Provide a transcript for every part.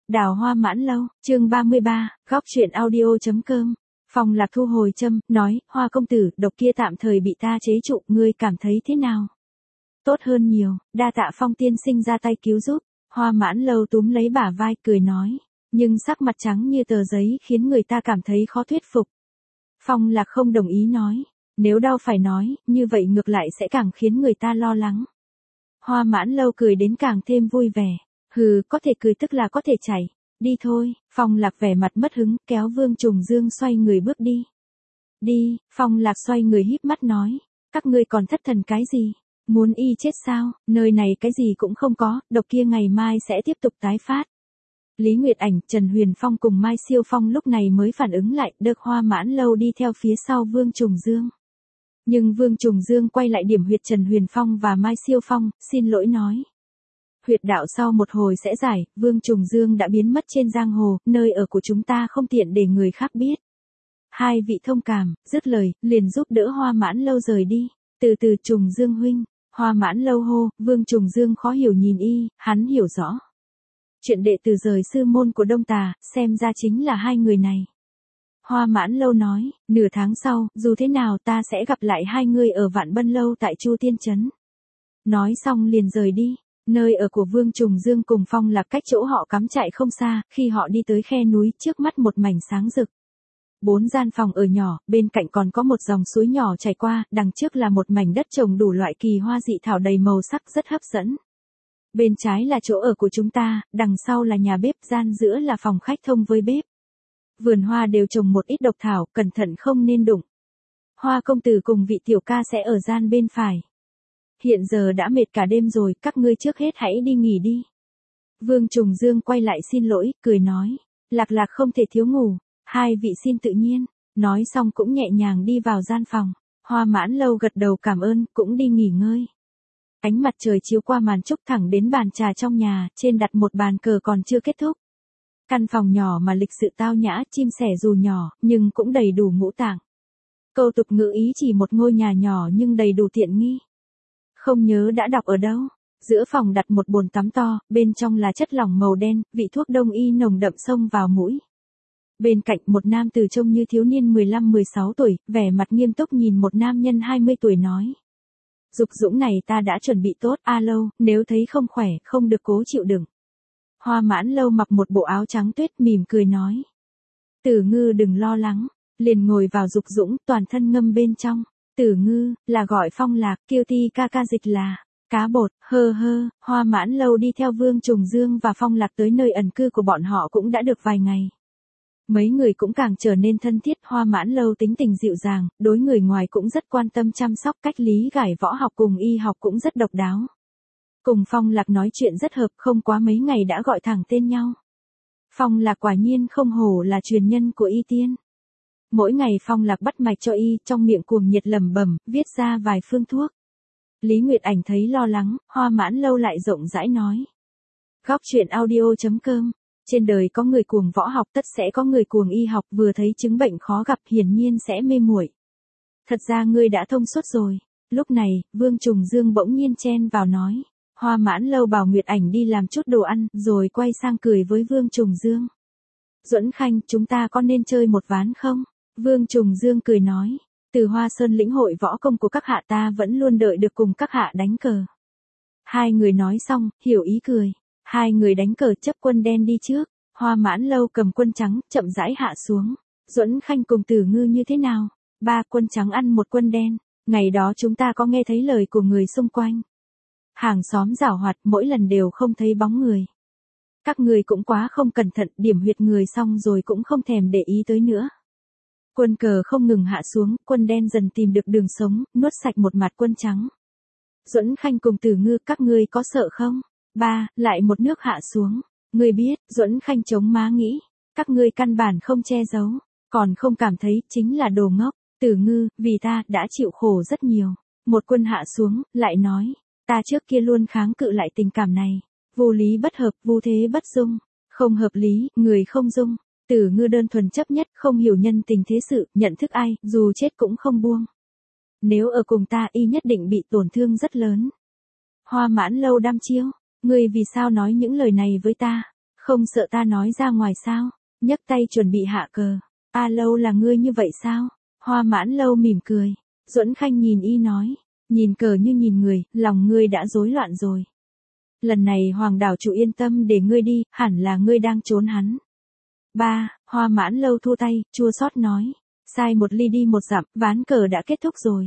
Đào Hoa Mãn Lâu, chương 33, góc truyện audio.com. Phong Lạc thu hồi châm, nói, Hoa công tử, độc kia tạm thời bị ta chế trụ, ngươi cảm thấy thế nào? Tốt hơn nhiều, đa tạ Phong tiên sinh ra tay cứu giúp. Hoa Mãn Lâu túm lấy bả vai, cười nói, nhưng sắc mặt trắng như tờ giấy khiến người ta cảm thấy khó thuyết phục. Phong Lạc không đồng ý nói, nếu đau phải nói, như vậy ngược lại sẽ càng khiến người ta lo lắng. Hoa Mãn Lâu cười đến càng thêm vui vẻ. Hừ, có thể cười tức là có thể chảy. Đi thôi. Phong Lạc vẻ mặt mất hứng, kéo Vương Trùng Dương xoay người bước đi. Đi. Phong Lạc xoay người híp mắt nói, các ngươi còn thất thần cái gì? Muốn y chết sao? Nơi này cái gì cũng không có, độc kia ngày mai sẽ tiếp tục tái phát. Lý Nguyệt Ảnh, Trần Huyền Phong cùng Mai Siêu Phong lúc này mới phản ứng lại, được Hoa Mãn Lâu đi theo phía sau Vương Trùng Dương. Nhưng Vương Trùng Dương quay lại điểm huyệt Trần Huyền Phong và Mai Siêu Phong, xin lỗi nói. Huyệt đạo sau một hồi sẽ giải, Vương Trùng Dương đã biến mất trên giang hồ, nơi ở của chúng ta không tiện để người khác biết. Hai vị thông cảm, dứt lời, liền giúp đỡ Hoa Mãn Lâu rời đi. Từ từ Trùng Dương huynh, Hoa Mãn Lâu hô, Vương Trùng Dương khó hiểu nhìn y, hắn hiểu rõ. Chuyện đệ tử rời sư môn của Đông Tà, xem ra chính là hai người này. Hoa Mãn Lâu nói, nửa tháng sau, dù thế nào ta sẽ gặp lại hai người ở Vạn Bân Lâu tại Chu Tiên Trấn. Nói xong liền rời đi. Nơi ở của Vương Trùng Dương cùng Phong Lạc cách chỗ họ cắm trại không xa, khi họ đi tới khe núi, trước mắt một mảnh sáng rực. 4 gian phòng ở nhỏ, bên cạnh còn có một dòng suối nhỏ chảy qua, đằng trước là một mảnh đất trồng đủ loại kỳ hoa dị thảo đầy màu sắc rất hấp dẫn. Bên trái là chỗ ở của chúng ta, đằng sau là nhà bếp, gian giữa là phòng khách thông với bếp. Vườn hoa đều trồng một ít độc thảo, cẩn thận không nên đụng. Hoa công tử cùng vị tiểu ca sẽ ở gian bên phải. Hiện giờ đã mệt cả đêm rồi, các ngươi trước hết hãy đi nghỉ đi. Vương Trùng Dương quay lại xin lỗi, cười nói, Lạc Lạc không thể thiếu ngủ, hai vị xin tự nhiên. Nói xong cũng nhẹ nhàng đi vào gian phòng. Hoa Mãn Lâu gật đầu cảm ơn, cũng đi nghỉ ngơi. Ánh mặt trời chiếu qua màn trúc thẳng đến bàn trà trong nhà, trên đặt một bàn cờ còn chưa kết thúc. Căn phòng nhỏ mà lịch sự tao nhã, chim sẻ dù nhỏ, nhưng cũng đầy đủ ngũ tạng. Câu tục ngữ ý chỉ một ngôi nhà nhỏ nhưng đầy đủ tiện nghi. Không nhớ đã đọc ở đâu. Giữa phòng đặt một bồn tắm to, bên trong là chất lỏng màu đen, vị thuốc đông y nồng đậm xông vào mũi. Bên cạnh một nam tử trông như thiếu niên 15-16 tuổi, vẻ mặt nghiêm túc nhìn một nam nhân 20 tuổi nói. Dục Dũng này ta đã chuẩn bị tốt, a Lâu, nếu thấy không khỏe, không được cố chịu đựng. Hoa Mãn Lâu mặc một bộ áo trắng tuyết mỉm cười nói. Tử Ngư đừng lo lắng, liền ngồi vào Dục Dũng, toàn thân ngâm bên trong. Tử Ngư, là gọi Phong Lạc, Kiêu Ti ca ca dịch là, cá bột, hơ hơ. Hoa Mãn Lâu đi theo Vương Trùng Dương và Phong Lạc tới nơi ẩn cư của bọn họ cũng đã được vài ngày. Mấy người cũng càng trở nên thân thiết. Hoa Mãn Lâu tính tình dịu dàng, đối người ngoài cũng rất quan tâm chăm sóc, cách lý giải võ học cùng y học cũng rất độc đáo. Cùng Phong Lạc nói chuyện rất hợp, không quá mấy ngày đã gọi thẳng tên nhau. Phong Lạc quả nhiên không hổ là truyền nhân của y tiên. Mỗi ngày Phong Lạc bắt mạch cho y, trong miệng cuồng nhiệt lẩm bẩm, viết ra vài phương thuốc. Lý Nguyệt Ảnh thấy lo lắng, Hoa Mãn Lâu lại rộng rãi nói. Góc truyện audio.com. Trên đời có người cuồng võ học, tất sẽ có người cuồng y học, vừa thấy chứng bệnh khó gặp hiển nhiên sẽ mê muội. Thật ra ngươi đã thông suốt rồi. Lúc này, Vương Trùng Dương bỗng nhiên chen vào nói. Hoa Mãn Lâu bảo Nguyệt Ảnh đi làm chút đồ ăn, rồi quay sang cười với Vương Trùng Dương. Duẫn Khanh, chúng ta có nên chơi một ván không? Vương Trùng Dương cười nói. Từ Hoa Sơn lĩnh hội võ công của các hạ ta vẫn luôn đợi được cùng các hạ đánh cờ. Hai người nói xong, hiểu ý cười. Hai người đánh cờ chấp quân đen đi trước. Hoa Mãn Lâu cầm quân trắng, chậm rãi hạ xuống. Duẫn Khanh cùng Tử Ngư như thế nào? 3 quân trắng ăn 1 quân đen. Ngày đó chúng ta có nghe thấy lời của người xung quanh. Hàng xóm giảo hoạt, mỗi lần đều không thấy bóng người. Các người cũng quá không cẩn thận, điểm huyệt người xong rồi cũng không thèm để ý tới nữa. Quân cờ không ngừng hạ xuống, quân đen dần tìm được đường sống, nuốt sạch một mặt quân trắng. Duẫn Khanh cùng Tử Ngư, các ngươi có sợ không? 3, lại một nước hạ xuống. Ngươi biết, Duẫn Khanh chống má nghĩ. Các ngươi căn bản không che giấu. Còn không cảm thấy, chính là đồ ngốc. Tử Ngư, vì ta, đã chịu khổ rất nhiều. Một quân hạ xuống, lại nói. Ta trước kia luôn kháng cự lại tình cảm này. Vô lý bất hợp, vô thế bất dung. Không hợp lý, người không dung. Tử Ngư đơn thuần chấp nhất, không hiểu nhân tình thế sự, nhận thức ai, dù chết cũng không buông. Nếu ở cùng ta y nhất định bị tổn thương rất lớn. Hoa Mãn Lâu đăm chiêu. Ngươi vì sao nói những lời này với ta? Không sợ ta nói ra ngoài sao? Nhấc tay chuẩn bị hạ cờ. A Lâu là ngươi như vậy sao? Hoa Mãn Lâu mỉm cười. Duẫn Khanh nhìn y nói. Nhìn cờ như nhìn người, lòng ngươi đã rối loạn rồi. Lần này Hoàng đảo chủ yên tâm để ngươi đi, hẳn là ngươi đang trốn hắn. Hoa Mãn Lâu thua tay, chua xót nói. Sai một ly đi một dặm, ván cờ đã kết thúc rồi.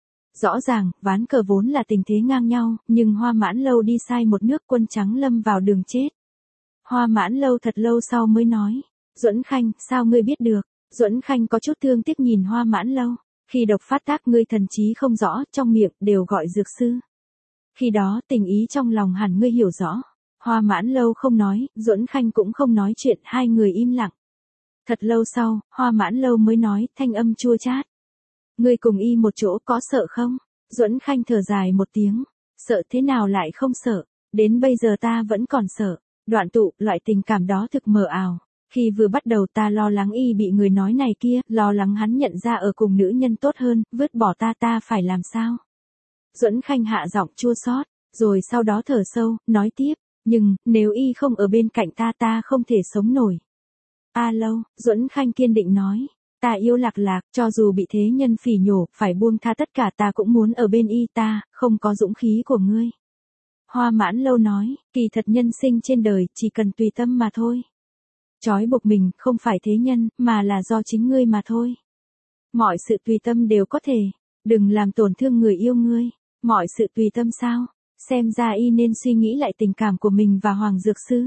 Rõ ràng, ván cờ vốn là tình thế ngang nhau, nhưng Hoa Mãn Lâu đi sai một nước, quân trắng lâm vào đường chết. Hoa Mãn Lâu thật lâu sau mới nói. Duẫn Khanh, sao ngươi biết được? Duẫn Khanh có chút thương tiếc nhìn Hoa Mãn Lâu. Khi độc phát tác ngươi thần trí không rõ, trong miệng đều gọi dược sư. Khi đó tình ý trong lòng hẳn ngươi hiểu rõ. Hoa Mãn Lâu không nói, Duẫn Khanh cũng không nói chuyện, hai người im lặng. Thật lâu sau, Hoa Mãn Lâu mới nói, thanh âm chua chát. Ngươi cùng y một chỗ có sợ không? Duẫn Khanh thở dài một tiếng. Sợ thế nào lại không sợ? Đến bây giờ ta vẫn còn sợ. Đoạn tụ, loại tình cảm đó thực mờ ảo. Khi vừa bắt đầu ta lo lắng y bị người nói này kia, lo lắng hắn nhận ra ở cùng nữ nhân tốt hơn, vứt bỏ ta phải làm sao? Duẫn Khanh hạ giọng chua xót, rồi sau đó thở sâu, nói tiếp, nhưng, nếu y không ở bên cạnh ta không thể sống nổi. A Lâu, Duẫn Khanh kiên định nói, ta yêu Lạc Lạc, cho dù bị thế nhân phỉ nhổ, phải buông tha tất cả ta cũng muốn ở bên y ta, không có dũng khí của ngươi. Hoa Mãn Lâu nói, kỳ thật nhân sinh trên đời, chỉ cần tùy tâm mà thôi. Trói buộc mình, không phải thế nhân, mà là do chính ngươi mà thôi. Mọi sự tùy tâm đều có thể, đừng làm tổn thương người yêu ngươi. Mọi sự tùy tâm sao? Xem ra y nên suy nghĩ lại tình cảm của mình và Hoàng Dược Sư.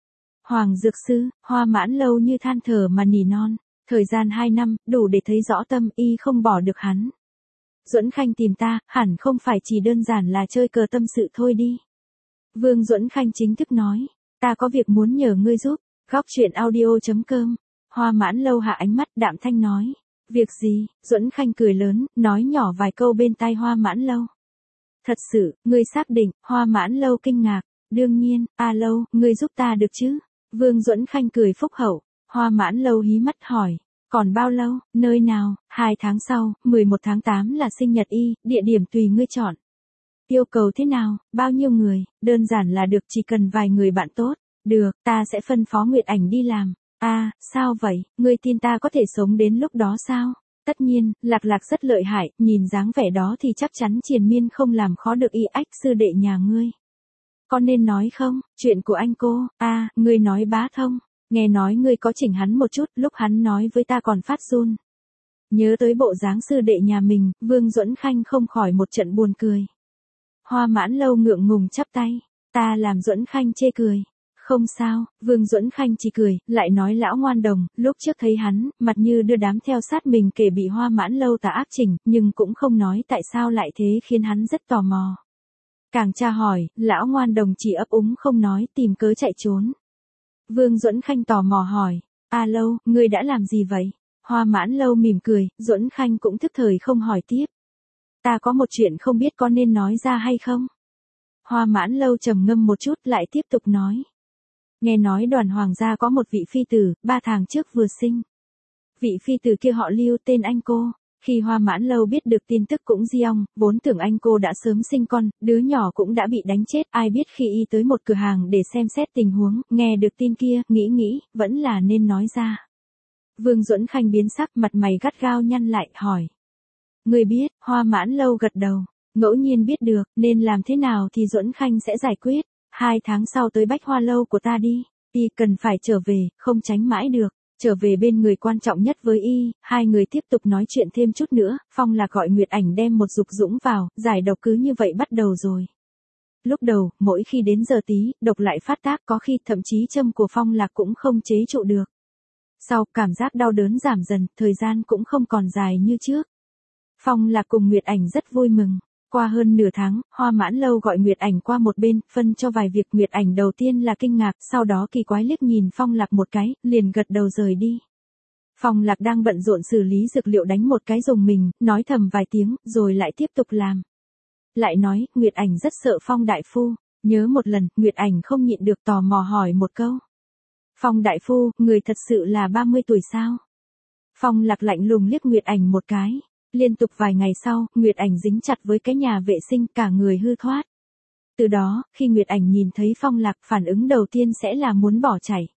Hoàng Dược Sư, Hoa Mãn Lâu như than thở mà nỉ non. Thời gian 2 năm, đủ để thấy rõ tâm y không bỏ được hắn. Duẫn Khanh tìm ta, hẳn không phải chỉ đơn giản là chơi cờ tâm sự thôi đi. Vương Duẫn Khanh chính thức nói, ta có việc muốn nhờ ngươi giúp. Góc truyện audio.com. Hoa Mãn Lâu hạ ánh mắt, đạm thanh nói. Việc gì? Duẫn Khanh cười lớn, nói nhỏ vài câu bên tai Hoa Mãn Lâu. Thật sự, ngươi xác định? Hoa Mãn Lâu kinh ngạc. Đương nhiên, A Lâu, ngươi giúp ta được chứ? Vương Duẫn Khanh cười phúc hậu. Hoa Mãn Lâu hí mắt hỏi. Còn bao lâu, nơi nào? 2 tháng sau, 11 tháng 8 là sinh nhật y, địa điểm tùy ngươi chọn. Yêu cầu thế nào, bao nhiêu người? Đơn giản là được, chỉ cần vài người bạn tốt. Được, ta sẽ phân phó Nguyệt Ảnh đi làm. Sao vậy, ngươi tin ta có thể sống đến lúc đó sao? Tất nhiên, Lạc Lạc rất lợi hại, nhìn dáng vẻ đó thì chắc chắn triền miên không làm khó được y ách sư đệ nhà ngươi. Có nên nói không, chuyện của anh cô, ngươi nói bá thông, nghe nói ngươi có chỉnh hắn một chút, lúc hắn nói với ta còn phát run. Nhớ tới bộ dáng sư đệ nhà mình, Vương Duẫn Khanh không khỏi một trận buồn cười. Hoa Mãn Lâu ngượng ngùng chắp tay, ta làm Duẫn Khanh chê cười. Không sao, Vương Duẫn Khanh chỉ cười, lại nói lão ngoan đồng, lúc trước thấy hắn, mặt như đưa đám theo sát mình kể bị Hoa Mãn Lâu tà áp chỉnh, nhưng cũng không nói tại sao lại thế khiến hắn rất tò mò. Càng tra hỏi, lão ngoan đồng chỉ ấp úng không nói, tìm cớ chạy trốn. Vương Duẫn Khanh tò mò hỏi, A Lâu, ngươi đã làm gì vậy? Hoa Mãn Lâu mỉm cười, Duẫn Khanh cũng thức thời không hỏi tiếp. Ta có một chuyện không biết có nên nói ra hay không? Hoa Mãn Lâu trầm ngâm một chút lại tiếp tục nói. Nghe nói Đoàn Hoàng gia có một vị phi tử, 3 tháng trước vừa sinh. Vị phi tử kia họ Lưu, tên anh cô. Khi Hoa Mãn Lâu biết được tin tức cũng giong, vốn tưởng anh cô đã sớm sinh con, đứa nhỏ cũng đã bị đánh chết. Ai biết khi y tới một cửa hàng để xem xét tình huống, nghe được tin kia, nghĩ, vẫn là nên nói ra. Vương Duẫn Khanh biến sắc, mặt mày gắt gao nhăn lại, hỏi. Người biết? Hoa Mãn Lâu gật đầu. Ngẫu nhiên biết được, nên làm thế nào thì Duẫn Khanh sẽ giải quyết. 2 tháng sau tới Bách Hoa Lâu của ta đi. Y cần phải trở về, không tránh mãi được. Trở về bên người quan trọng nhất với y, hai người tiếp tục nói chuyện thêm chút nữa. Phong Lạc gọi Nguyệt Ảnh đem một dục dũng vào, giải độc cứ như vậy bắt đầu rồi. Lúc đầu, mỗi khi đến giờ tí, độc lại phát tác, có khi thậm chí châm của Phong Lạc cũng không chế trụ được. Sau, cảm giác đau đớn giảm dần, thời gian cũng không còn dài như trước. Phong Lạc cùng Nguyệt Ảnh rất vui mừng. Qua hơn nửa tháng, Hoa Mãn Lâu gọi Nguyệt Ảnh qua một bên, phân cho vài việc. Nguyệt Ảnh đầu tiên là kinh ngạc, sau đó kỳ quái liếc nhìn Phong Lạc một cái, liền gật đầu rời đi. Phong Lạc đang bận rộn xử lý dược liệu đánh một cái dùng mình, nói thầm vài tiếng, rồi lại tiếp tục làm. Lại nói, Nguyệt Ảnh rất sợ Phong đại phu. Nhớ một lần, Nguyệt Ảnh không nhịn được tò mò hỏi một câu. Phong đại phu, người thật sự là 30 tuổi sao? Phong Lạc lạnh lùng liếc Nguyệt Ảnh một cái. Liên tục vài ngày sau, Nguyệt Ảnh dính chặt với cái nhà vệ sinh, cả người hư thoát. Từ đó, khi Nguyệt Ảnh nhìn thấy Phong Lạc, phản ứng đầu tiên sẽ là muốn bỏ chạy.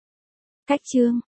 Cách chương